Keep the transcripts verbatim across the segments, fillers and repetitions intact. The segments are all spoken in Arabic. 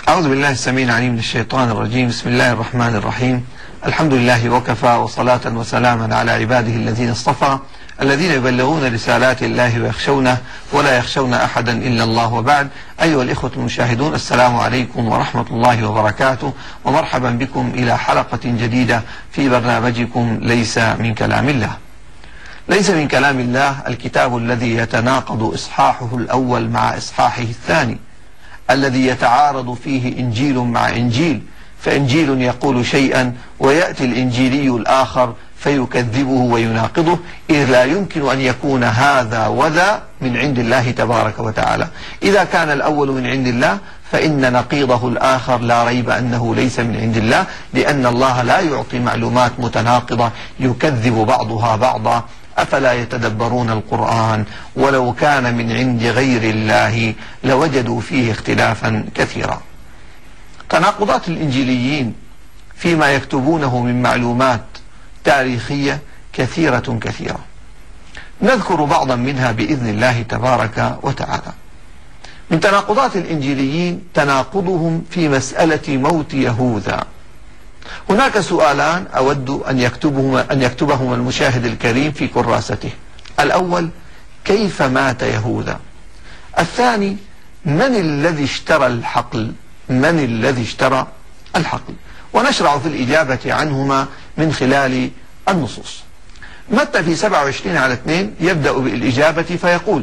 أعوذ بالله السميع العليم من الشيطان الرجيم. بسم الله الرحمن الرحيم. الحمد لله وكفى، وصلاة وسلاما على عباده الذين اصطفى، الذين يبلغون رسالات الله ويخشونه ولا يخشون أحدا إلا الله. وبعد، أيها الإخوة المشاهدون، السلام عليكم ورحمة الله وبركاته، ومرحبا بكم إلى حلقة جديدة في برنامجكم ليس من كلام الله. ليس من كلام الله الكتاب الذي يتناقض إصحاحه الأول مع إصحاحه الثاني، الذي يتعارض فيه إنجيل مع إنجيل، فإنجيل يقول شيئا ويأتي الإنجيلي الآخر فيكذبه ويناقضه، إذ لا يمكن أن يكون هذا وذا من عند الله تبارك وتعالى. إذا كان الأول من عند الله فإن نقيضه الآخر لا ريب أنه ليس من عند الله، لأن الله لا يعطي معلومات متناقضة يكذب بعضها بعضا. أفلا يتدبرون القرآن ولو كان من عند غير الله لوجدوا فيه اختلافا كثيرا. تناقضات الإنجيليين فيما يكتبونه من معلومات تاريخية كثيرة كثيرة، نذكر بعضا منها بإذن الله تبارك وتعالى. من تناقضات الإنجيليين تناقضهم في مسألة موت يهوذا. هناك سؤالان أود أن يكتبهما, أن يكتبهما المشاهد الكريم في كراسته. الأول: كيف مات يهوذا؟ الثاني: من الذي اشترى الحقل؟ من الذي اشترى الحقل؟ ونشرع في الإجابة عنهما من خلال النصوص. متى في سبعة وعشرين على اثنين يبدأ بالإجابة فيقول: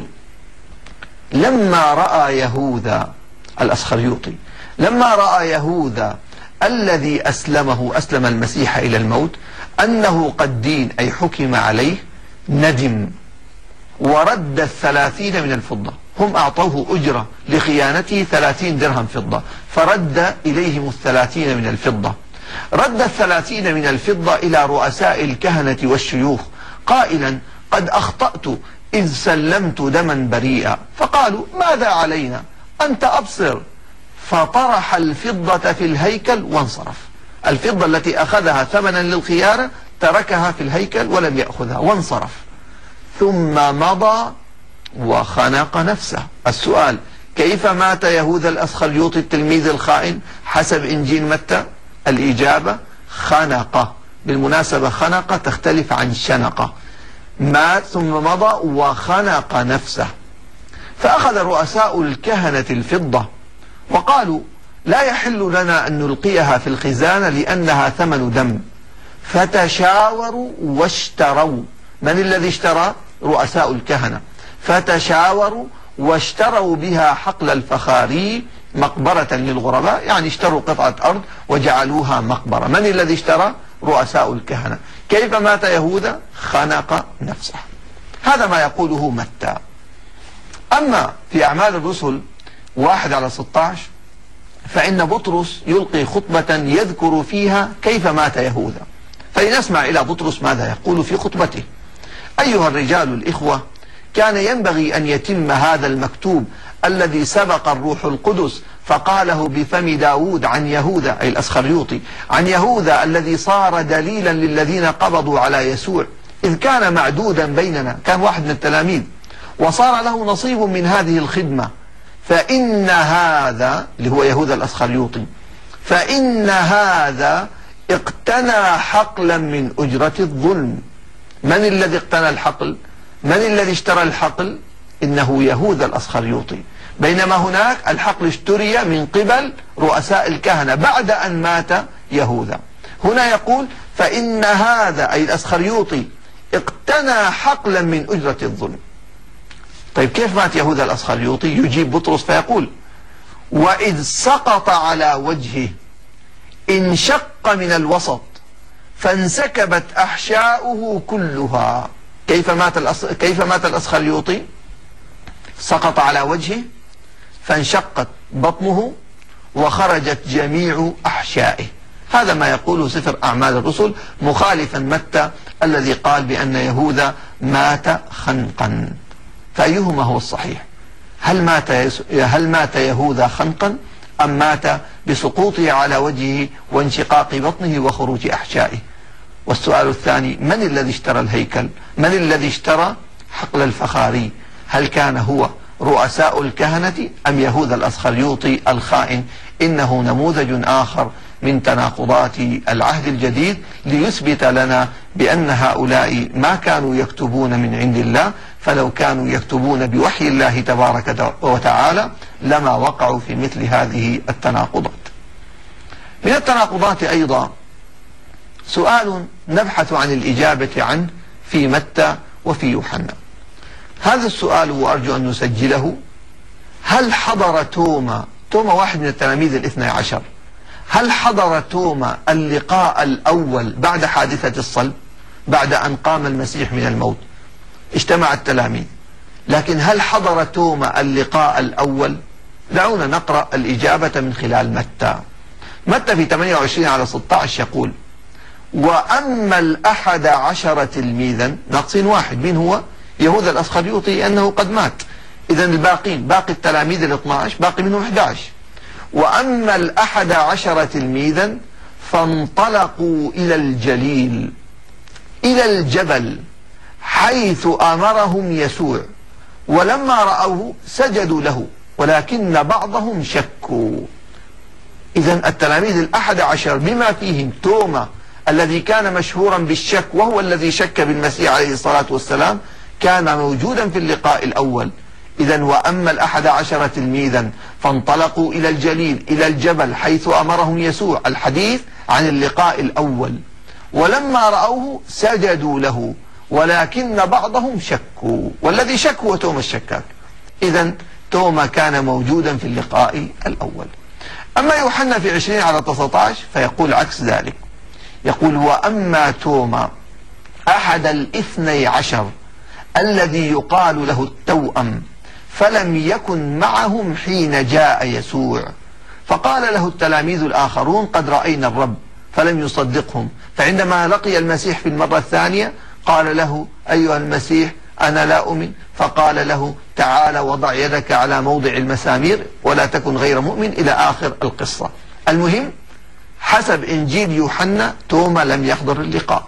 لما رأى يهوذا الأسخريوطي لما رأى يهوذا الذي أسلمه أسلم المسيح إلى الموت أنه قد دين، أي حكم عليه، ندم ورد الثلاثين من الفضة. هم أعطوه أجرة لخيانته ثلاثين درهم فضة، فرد إليهم الثلاثين من الفضة. رد الثلاثين من الفضة إلى رؤساء الكهنة والشيوخ قائلا: قد أخطأت إذ سلمت دما بريئا. فقالوا: ماذا علينا؟ أنت أبصر. فطرح الفضة في الهيكل وانصرف. الفضة التي أخذها ثمنا للخيانة تركها في الهيكل ولم يأخذها وانصرف، ثم مضى وخنق نفسه. السؤال: كيف مات يهوذا الأسخريوطي التلميذ الخائن حسب إنجيل متى؟ الإجابة: خنق. بالمناسبة خنق تختلف عن شنق. مات ثم مضى وخنق نفسه. فأخذ رؤساء الكهنة الفضة وقالوا: لا يحل لنا أن نلقيها في الخزانة لأنها ثمن دم. فتشاوروا واشتروا. من الذي اشترى؟ رؤساء الكهنة. فتشاوروا واشتروا بها حقل الفخاري مقبرة للغرباء، يعني اشتروا قطعة أرض وجعلوها مقبرة. من الذي اشترى؟ رؤساء الكهنة. كيف مات يهوذا؟ خنق نفسه. هذا ما يقوله متى. أما في أعمال الرسل واحد على ستة عشر فإن بطرس يلقي خطبة يذكر فيها كيف مات يهوذا، فلنسمع إلى بطرس ماذا يقول في خطبته. أيها الرجال الإخوة، كان ينبغي أن يتم هذا المكتوب الذي سبق الروح القدس فقاله بفم داود عن يهوذا، أي الأسخريوطي، عن يهوذا الذي صار دليلا للذين قبضوا على يسوع، إذ كان معدودا بيننا، كان واحد من التلاميذ، وصار له نصيب من هذه الخدمة. فإن هذا اللي هو يهوذا الأسخريوطي فإن هذا اقتنى حقلا من أجرة الظلم. من الذي اقتنى الحقل؟ من الذي اشترى الحقل؟ إنه يهوذا الأسخريوطي. بينما هناك الحقل اشتري من قبل رؤساء الكهنة بعد أن مات يهوذا. هنا يقول: فإن هذا أي الأسخريوطي اقتنى حقلا من أجرة الظلم. طيب كيف مات يهوذا الأسخريوطي؟ يجيب بطرس فيقول: وإذ سقط على وجهه انشق من الوسط فانسكبت أحشاؤه كلها. كيف مات الأس... كيف مات الأسخريوطي؟ سقط على وجهه فانشقت بطنه وخرجت جميع أحشائه. هذا ما يقوله سفر أعمال الرسل، مخالفا متى الذي قال بأن يهوذا مات خنقا. فأيهما هو الصحيح؟ هل مات يس... هل مات يهوذا خنقا أم مات بسقوطه على وجهه وانشقاق بطنه وخروج أحشائه؟ والسؤال الثاني: من الذي اشترى الهيكل؟ من الذي اشترى حقل الفخاري؟ هل كان هو رؤساء الكهنة أم يهوذا الأسخريوطي الخائن؟ إنه نموذج آخر من تناقضات العهد الجديد ليثبت لنا بأن هؤلاء ما كانوا يكتبون من عند الله، فلو كانوا يكتبون بوحي الله تبارك وتعالى لما وقعوا في مثل هذه التناقضات. من التناقضات أيضا سؤال نبحث عن الإجابة عنه في متى وفي يوحنا. هذا السؤال وأرجو أن نسجله: هل حضر توما توما واحد من التلاميذ الاثنى عشر هل حضر توما اللقاء الأول بعد حادثة الصلب؟ بعد أن قام المسيح من الموت اجتمع التلاميذ، لكن هل حضر توما اللقاء الأول؟ دعونا نقرأ الإجابة من خلال متى. متى في ثمانية وعشرين على ستة عشر يقول: وأما الأحد عشر تلميذا، ناقصين واحد، مين هو؟ يهوذا الأسخريوطي، أنه قد مات. إذن الباقين، باقي التلاميذ الاثنى عشر، باقي منهم أحد عشر. وأما الأحد عشر تلميذا فانطلقوا إلى الجليل، إلى الجبل حيث أمرهم يسوع، ولما رأوه سجدوا له، ولكن بعضهم شكوا. إذن التلاميذ الأحد عشر بما فيهم توما الذي كان مشهورا بالشك، وهو الذي شك بالمسيح عليه الصلاة والسلام، كان موجودا في اللقاء الأول. إذن وأما الأحد عشر تلميذا فانطلقوا إلى الجليل، إلى الجبل حيث أمرهم يسوع، الحديث عن اللقاء الأول، ولما رأوه سجدوا له، ولكن بعضهم شكوا. والذي شك هو توما الشكاك. إذن توما كان موجودا في اللقاء الأول. أما يوحنا في عشرين على تسعة عشر فيقول عكس ذلك، يقول: وأما توما أحد الاثني عشر الذي يقال له التوأم فلم يكن معهم حين جاء يسوع، فقال له التلاميذ الآخرون: قد رأينا الرب، فلم يصدقهم. فعندما لقي المسيح في المرة الثانية قال له: أيها المسيح أنا لا أؤمن. فقال له: تعال وضع يدك على موضع المسامير ولا تكن غير مؤمن، إلى آخر القصة. المهم حسب إنجيل يوحنا توما لم يحضر اللقاء.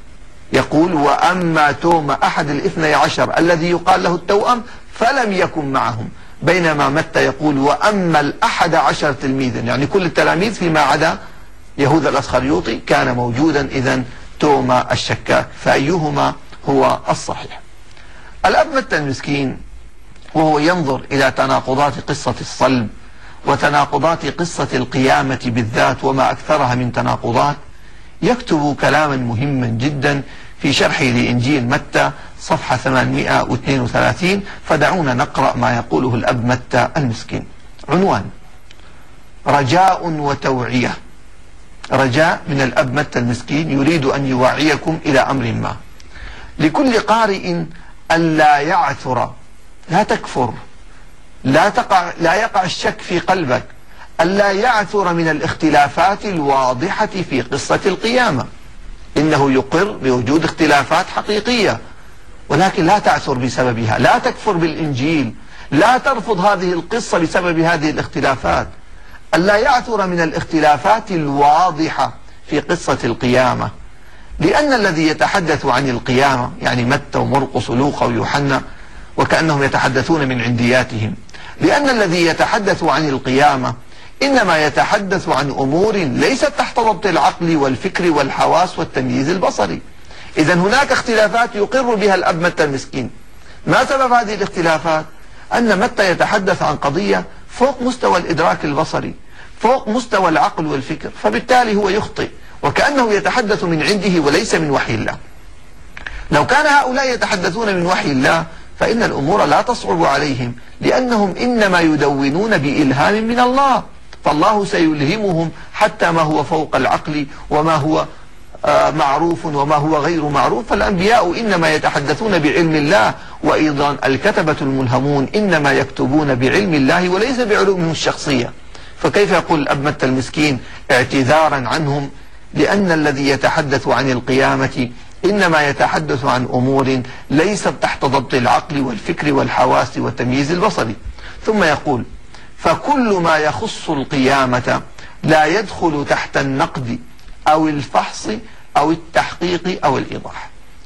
يقول: وأما توما أحد الاثني عشر الذي يقال له التوأم فلم يكن معهم، بينما متى يقول: وأما الأحد عشر تلميذا، يعني كل التلاميذ فيما عدا يهوذا الأسخريوطي كان موجودا. إذن توما الشكاك، فأيهما هو الصحيح؟ الأب متى المسكين وهو ينظر إلى تناقضات قصة الصلب وتناقضات قصة القيامة بالذات وما أكثرها من تناقضات، يكتب كلاما مهما جدا في شرحه لإنجيل متى صفحة ثمانمائة واثنين وثلاثين. فدعونا نقرأ ما يقوله الأب متى المسكين. عنوان: رجاء وتوعية. رجاء من الأب متى المسكين يريد أن يوعيكم إلى أمر ما. لكل قارئ ألا يعثر، لا تكفر، لا تقع لا يقع الشك في قلبك، ألا يعثر من الاختلافات الواضحة في قصة القيامة. إنه يقر بوجود اختلافات حقيقية، ولكن لا تعثر بسببها، لا تكفر بالإنجيل، لا ترفض هذه القصة بسبب هذه الاختلافات. ألا يعثر من الاختلافات الواضحة في قصة القيامة، لأن الذي يتحدث عن القيامة يعني متى ومرقس ولوقا ويوحنا وكأنهم يتحدثون من عندياتهم، لأن الذي يتحدث عن القيامة إنما يتحدث عن أمور ليست تحت ضبط العقل والفكر والحواس والتمييز البصري. إذن هناك اختلافات يقر بها الأب متى المسكين. ما سبب هذه الاختلافات؟ أن متى يتحدث عن قضية فوق مستوى الإدراك البصري، فوق مستوى العقل والفكر، فبالتالي هو يخطئ وكأنه يتحدث من عنده وليس من وحي الله. لو كان هؤلاء يتحدثون من وحي الله فإن الأمور لا تصعب عليهم، لأنهم إنما يدونون بإلهام من الله، فالله سيلهمهم حتى ما هو فوق العقل وما هو معروف وما هو غير معروف. فالأنبياء إنما يتحدثون بعلم الله، وأيضا الكتبة الملهمون إنما يكتبون بعلم الله وليس بعلومهم الشخصية. فكيف يقول الأب متى المسكين اعتذارا عنهم؟ لأن الذي يتحدث عن القيامة إنما يتحدث عن أمور ليست تحت ضبط العقل والفكر والحواس والتمييز البصري. ثم يقول: فكل ما يخص القيامة لا يدخل تحت النقد أو الفحص أو التحقيق أو الإيضاح.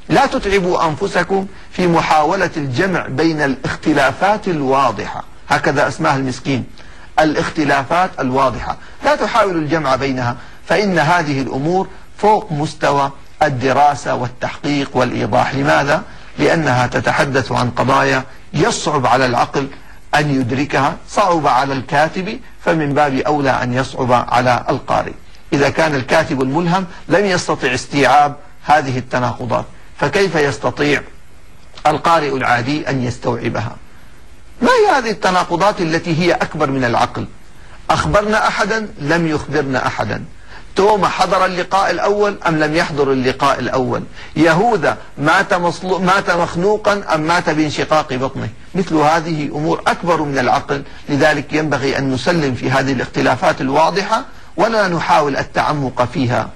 لا تتعبوا أنفسكم في محاولة الجمع بين الاختلافات الواضحة، هكذا اسمها المسكين، الاختلافات الواضحة، لا تحاولوا الجمع بينها، فإن هذه الأمور فوق مستوى الدراسة والتحقيق والإيضاح. لماذا؟ لأنها تتحدث عن قضايا يصعب على العقل أن يدركها، صعب على الكاتب، فمن باب أولى أن يصعب على القارئ. إذا كان الكاتب الملهم لم يستطع استيعاب هذه التناقضات، فكيف يستطيع القارئ العادي أن يستوعبها؟ ما هي هذه التناقضات التي هي أكبر من العقل؟ أخبرنا أحدا لم يخبرنا أحدا. توما حضر اللقاء الأول أم لم يحضر اللقاء الأول؟ يهوذا مات, مات مخنوقا أم مات بانشقاق بطنه؟ مثل هذه أمور أكبر من العقل، لذلك ينبغي أن نسلم في هذه الاختلافات الواضحة ولا نحاول التعمق فيها.